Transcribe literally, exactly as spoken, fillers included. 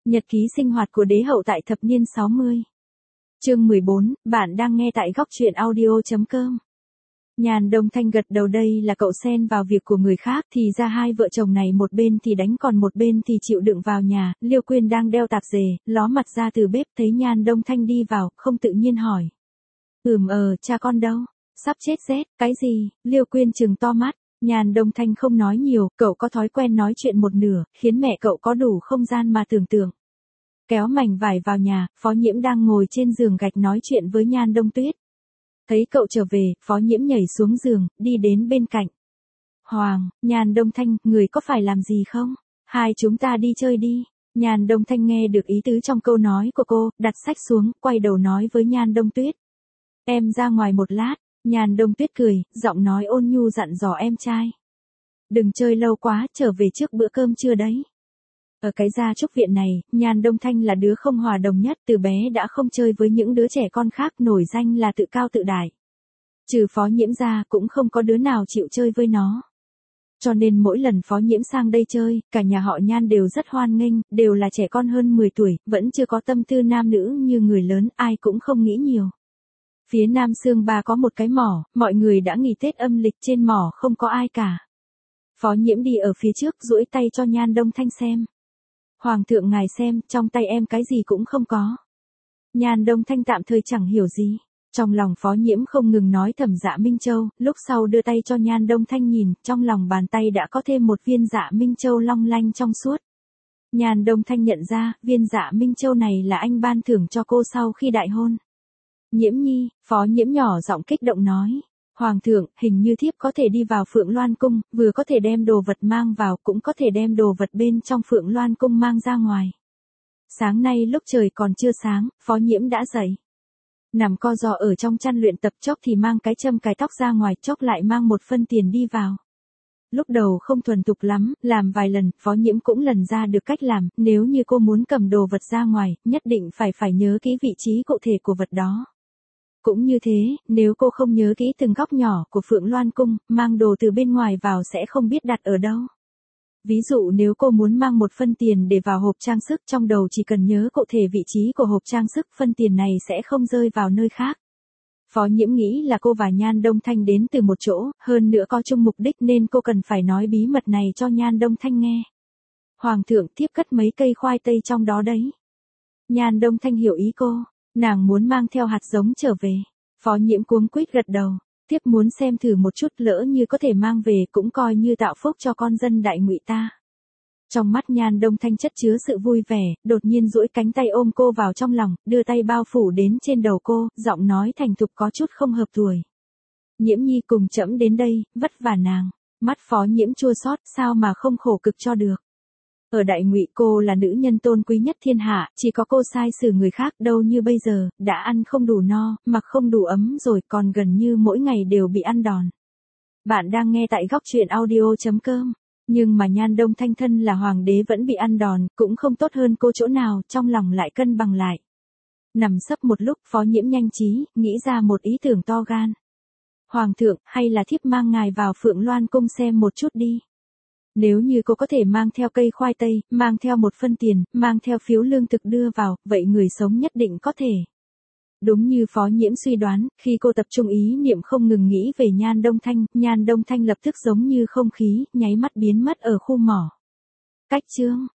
Nhật ký sinh hoạt của đế hậu tại thập niên sáu mươi. Chương mười bốn, bạn đang nghe tại góc truyện audio chấm com. Nhàn Đông Thanh gật đầu, đây là cậu xen vào việc của người khác, thì ra hai vợ chồng này một bên thì đánh còn một bên thì chịu đựng vào nhà. Liêu Quyên đang đeo tạp dề, ló mặt ra từ bếp thấy Nhàn Đông Thanh đi vào, không tự nhiên hỏi. Ừm ờ, cha con đâu? Sắp chết rét, cái gì? Liêu Quyên trừng to mắt. Nhàn Đông Thanh không nói nhiều, cậu có thói quen nói chuyện một nửa, khiến mẹ cậu có đủ không gian mà tưởng tượng. Kéo mảnh vải vào nhà, Phó Nhiễm đang ngồi trên giường gạch nói chuyện với Nhan Đông Tuyết. Thấy cậu trở về, Phó Nhiễm nhảy xuống giường, đi đến bên cạnh. Hoàng, Nhan Đông Thanh, người có phải làm gì không? Hai chúng ta đi chơi đi. Nhan Đông Thanh nghe được ý tứ trong câu nói của cô, đặt sách xuống, quay đầu nói với Nhan Đông Tuyết. Em ra ngoài một lát. Nhan Đông Tuyết cười, giọng nói ôn nhu dặn dò em trai. Đừng chơi lâu quá, trở về trước bữa cơm trưa đấy. Ở cái gia trúc viện này, Nhan Đông Thanh là đứa không hòa đồng nhất, từ bé đã không chơi với những đứa trẻ con khác, nổi danh là tự cao tự đại. Trừ Phó Nhiễm ra cũng không có đứa nào chịu chơi với nó. Cho nên mỗi lần Phó Nhiễm sang đây chơi, cả nhà họ Nhan đều rất hoan nghênh, đều là trẻ con hơn mười tuổi, vẫn chưa có tâm tư nam nữ như người lớn, ai cũng không nghĩ nhiều. Phía Nam Sương Ba có một cái mỏ, mọi người đã nghỉ Tết âm lịch, trên mỏ không có ai cả. Phó Nhiễm đi ở phía trước, duỗi tay cho Nhan Đông Thanh xem. Hoàng thượng ngài xem, trong tay em cái gì cũng không có. Nhan Đông Thanh tạm thời chẳng hiểu gì. Trong lòng Phó Nhiễm không ngừng nói thầm Dạ Minh Châu, lúc sau đưa tay cho Nhan Đông Thanh nhìn, trong lòng bàn tay đã có thêm một viên Dạ Minh Châu long lanh trong suốt. Nhan Đông Thanh nhận ra, viên Dạ Minh Châu này là anh ban thưởng cho cô sau khi đại hôn. Nhiễm nhi, Phó Nhiễm nhỏ giọng kích động nói. Hoàng thượng, hình như thiếp có thể đi vào Phượng Loan Cung, vừa có thể đem đồ vật mang vào, cũng có thể đem đồ vật bên trong Phượng Loan Cung mang ra ngoài. Sáng nay lúc trời còn chưa sáng, Phó Nhiễm đã dậy. Nằm co ro ở trong chăn luyện tập, chốc thì mang cái châm cái tóc ra ngoài, chốc lại mang một phân tiền đi vào. Lúc đầu không thuần thục lắm, làm vài lần, Phó Nhiễm cũng lần ra được cách làm, nếu như cô muốn cầm đồ vật ra ngoài, nhất định phải phải nhớ kỹ vị trí cụ thể của vật đó. Cũng như thế, nếu cô không nhớ kỹ từng góc nhỏ của Phượng Loan Cung, mang đồ từ bên ngoài vào sẽ không biết đặt ở đâu. Ví dụ nếu cô muốn mang một phân tiền để vào hộp trang sức, trong đầu chỉ cần nhớ cụ thể vị trí của hộp trang sức, phân tiền này sẽ không rơi vào nơi khác. Phó Nhiễm nghĩ là cô và Nhan Đông Thanh đến từ một chỗ, hơn nữa có chung mục đích nên cô cần phải nói bí mật này cho Nhan Đông Thanh nghe. Hoàng thượng, thiếp cất mấy cây khoai tây trong đó đấy. Nhan Đông Thanh hiểu ý cô. Nàng muốn mang theo hạt giống trở về. Phó Nhiễm cuống quýt gật đầu. Thiếp muốn xem thử một chút, lỡ như có thể mang về cũng coi như tạo phúc cho con dân Đại Ngụy ta. Trong mắt Nhan Đông Thanh chất chứa sự vui vẻ, đột nhiên duỗi cánh tay ôm cô vào trong lòng, đưa tay bao phủ đến trên đầu cô, giọng nói thành thục có chút không hợp tuổi. Nhiễm nhi cùng trẫm đến đây, vất vả nàng. Mắt Phó Nhiễm chua xót, sao mà không khổ cực cho được. Ở Đại Ngụy cô là nữ nhân tôn quý nhất thiên hạ, chỉ có cô sai xử người khác, đâu như bây giờ, đã ăn không đủ no, mặc không đủ ấm rồi, còn gần như mỗi ngày đều bị ăn đòn. Bạn đang nghe tại góc truyện audio chấm com. Nhưng mà Nhan Đông Thanh thân là hoàng đế vẫn bị ăn đòn, cũng không tốt hơn cô chỗ nào, trong lòng lại cân bằng lại. Nằm sấp một lúc, Phó Nhiễm nhanh trí, nghĩ ra một ý tưởng to gan. Hoàng thượng, hay là thiếp mang ngài vào Phượng Loan Cung xem một chút đi. Nếu như cô có thể mang theo cây khoai tây, mang theo một phân tiền, mang theo phiếu lương thực đưa vào, vậy người sống nhất định có thể. Đúng như Phó Nhiễm suy đoán, khi cô tập trung ý niệm không ngừng nghĩ về Nhan Đông Thanh, Nhan Đông Thanh lập tức giống như không khí, nháy mắt biến mất ở khu mỏ. Cách chương.